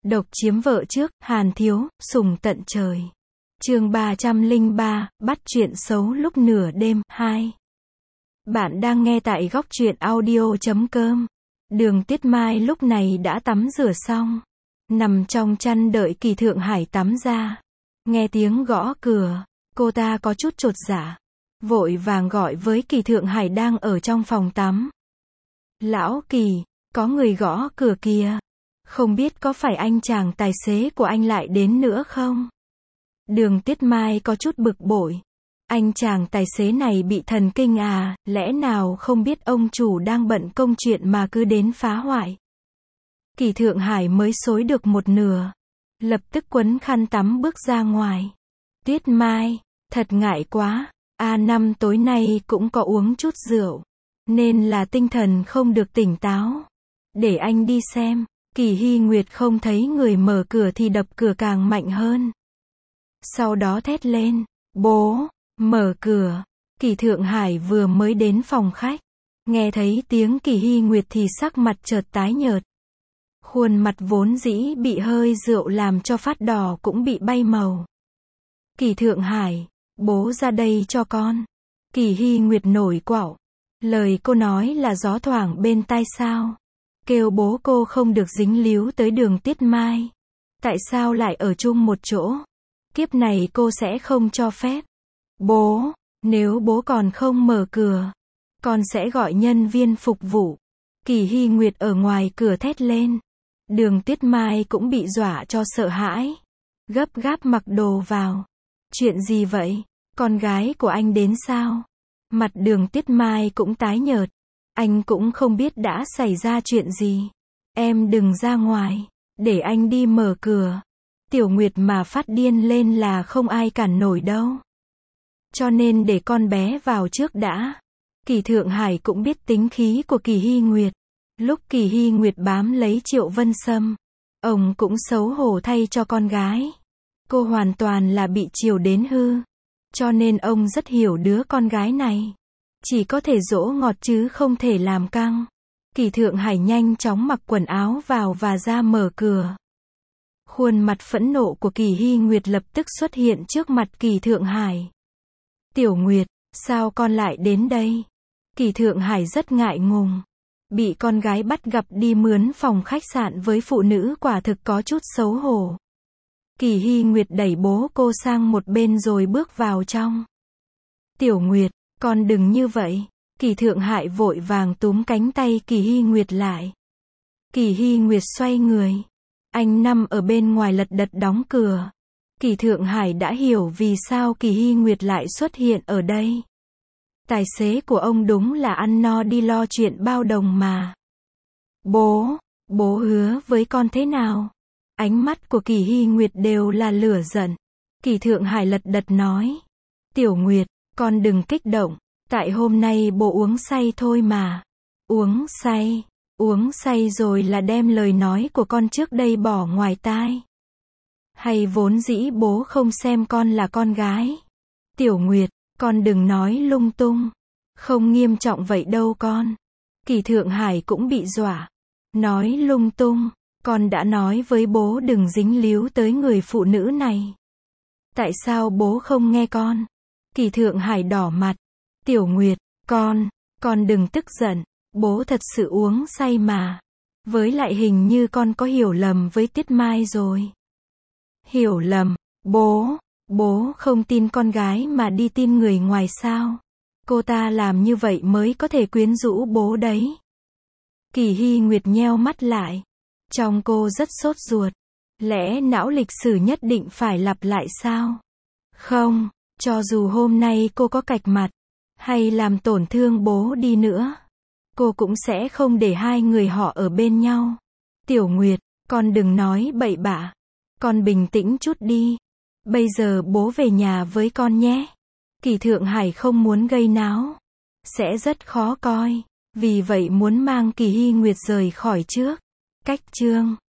Độc chiếm vợ trước, Hàn Thiếu, sùng tận trời. Chương 303, bắt chuyện xấu lúc nửa đêm, 2. Bạn đang nghe tại góc truyện audio.com. Đường Tuyết Mai lúc này đã tắm rửa xong, nằm trong chăn đợi Kỳ Thượng Hải tắm ra. Nghe tiếng gõ cửa, cô ta có chút chột dạ, vội vàng gọi với Kỳ Thượng Hải đang ở trong phòng tắm. Lão Kỳ, có người gõ cửa kìa. Không biết có phải anh chàng tài xế của anh lại đến nữa không? Đường Tuyết Mai có chút bực bội. Anh chàng tài xế này bị thần kinh à, lẽ nào không biết ông chủ đang bận công chuyện mà cứ đến phá hoại. Kỳ Thượng Hải mới xối được một nửa, lập tức quấn khăn tắm bước ra ngoài. Tuyết Mai, thật ngại quá, A5 tối nay cũng có uống chút rượu, nên là tinh thần không được tỉnh táo. Để anh đi xem. Kỳ Hy Nguyệt không thấy người mở cửa thì đập cửa càng mạnh hơn. Sau đó thét lên, bố, mở cửa. Kỳ Thượng Hải vừa mới đến phòng khách, nghe thấy tiếng Kỳ Hy Nguyệt thì sắc mặt chợt tái nhợt. Khuôn mặt vốn dĩ bị hơi rượu làm cho phát đỏ cũng bị bay màu. Kỳ Thượng Hải, bố ra đây cho con. Kỳ Hy Nguyệt nổi quạo. Lời cô nói là gió thoảng bên tai sao? Kêu bố cô không được dính líu tới Đường Tuyết Mai. Tại sao lại ở chung một chỗ? Kiếp này cô sẽ không cho phép. Bố, nếu bố còn không mở cửa, con sẽ gọi nhân viên phục vụ. Kỳ Hy Nguyệt ở ngoài cửa thét lên. Đường Tuyết Mai cũng bị dọa cho sợ hãi, gấp gáp mặc đồ vào. Chuyện gì vậy? Con gái của anh đến sao? Mặt Đường Tuyết Mai cũng tái nhợt. Anh cũng không biết đã xảy ra chuyện gì. Em đừng ra ngoài, để anh đi mở cửa. Tiểu Nguyệt mà phát điên lên là không ai cản nổi đâu. Cho nên để con bé vào trước đã. Kỳ Thượng Hải cũng biết tính khí của Kỳ Hy Nguyệt. Lúc Kỳ Hy Nguyệt bám lấy Triệu Vân Sâm, ông cũng xấu hổ thay cho con gái. Cô hoàn toàn là bị chiều đến hư. Cho nên ông rất hiểu đứa con gái này. Chỉ có thể dỗ ngọt chứ không thể làm căng. Kỳ Thượng Hải nhanh chóng mặc quần áo vào và ra mở cửa. Khuôn mặt phẫn nộ của Kỳ Hy Nguyệt lập tức xuất hiện trước mặt Kỳ Thượng Hải. Tiểu Nguyệt, sao con lại đến đây? Kỳ Thượng Hải rất ngại ngùng. Bị con gái bắt gặp đi mướn phòng khách sạn với phụ nữ quả thực có chút xấu hổ. Kỳ Hy Nguyệt đẩy bố cô sang một bên rồi bước vào trong. Tiểu Nguyệt, con đừng như vậy. Kỳ Thượng Hải vội vàng túm cánh tay Kỳ Hy Nguyệt lại. Kỳ Hy Nguyệt xoay người. Anh nằm ở bên ngoài lật đật đóng cửa. Kỳ Thượng Hải đã hiểu vì sao Kỳ Hy Nguyệt lại xuất hiện ở đây. Tài xế của ông đúng là ăn no đi lo chuyện bao đồng mà. Bố hứa với con thế nào? Ánh mắt của Kỳ Hy Nguyệt đều là lửa giận. Kỳ Thượng Hải lật đật nói. Tiểu Nguyệt, con đừng kích động. Tại hôm nay bố uống say thôi mà. Uống say rồi là đem lời nói của con trước đây bỏ ngoài tai. Hay vốn dĩ bố không xem con là con gái? Tiểu Nguyệt, con đừng nói lung tung. Không nghiêm trọng vậy đâu con. Kỳ Thượng Hải cũng bị dọa. Nói lung tung. Con đã nói với bố đừng dính líu tới người phụ nữ này. Tại sao bố không nghe con? Kỳ Thượng Hải đỏ mặt. Tiểu Nguyệt, con đừng tức giận. Bố thật sự uống say mà. Với lại hình như con có hiểu lầm với Tuyết Mai rồi. Hiểu lầm? Bố không tin con gái mà đi tin người ngoài sao? Cô ta làm như vậy mới có thể quyến rũ bố đấy. Kỳ Hy Nguyệt nheo mắt lại. Trong cô rất sốt ruột. Lẽ não lịch sử nhất định phải lặp lại sao? Không, cho dù hôm nay cô có cạch mặt, hay làm tổn thương bố đi nữa, cô cũng sẽ không để hai người họ ở bên nhau. Tiểu Nguyệt, con đừng nói bậy bạ. Con bình tĩnh chút đi. Bây giờ bố về nhà với con nhé. Kỳ Thượng Hải không muốn gây náo. Sẽ rất khó coi. Vì vậy muốn mang Kỳ Hy Nguyệt rời khỏi trước. Cách chương